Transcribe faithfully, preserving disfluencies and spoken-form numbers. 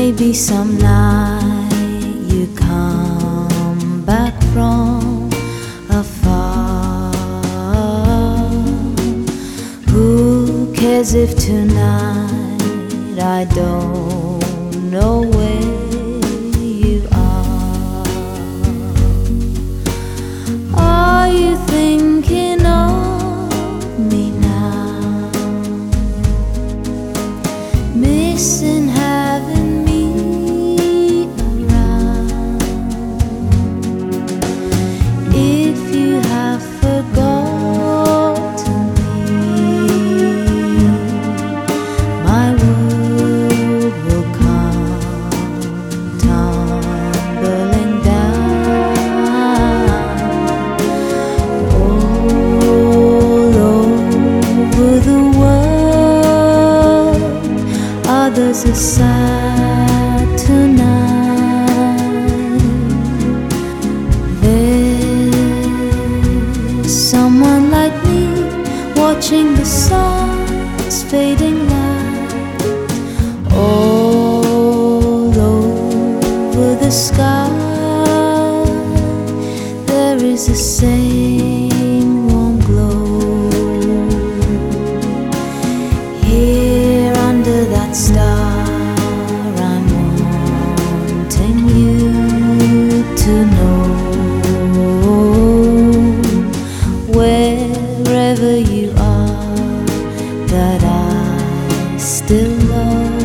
Maybe some night you come back from afar. Who cares if tonight I don't know where you are? Are you thinking of me now? Missing having me around. If you have forgotten me, my world will come tumbling down. All over the world, others are sad tonight. There's someone like me watching the sun's fading light. All over the sky there is the same warm glow. Here under that star, I'm wanting you to know, wherever you are, that I still love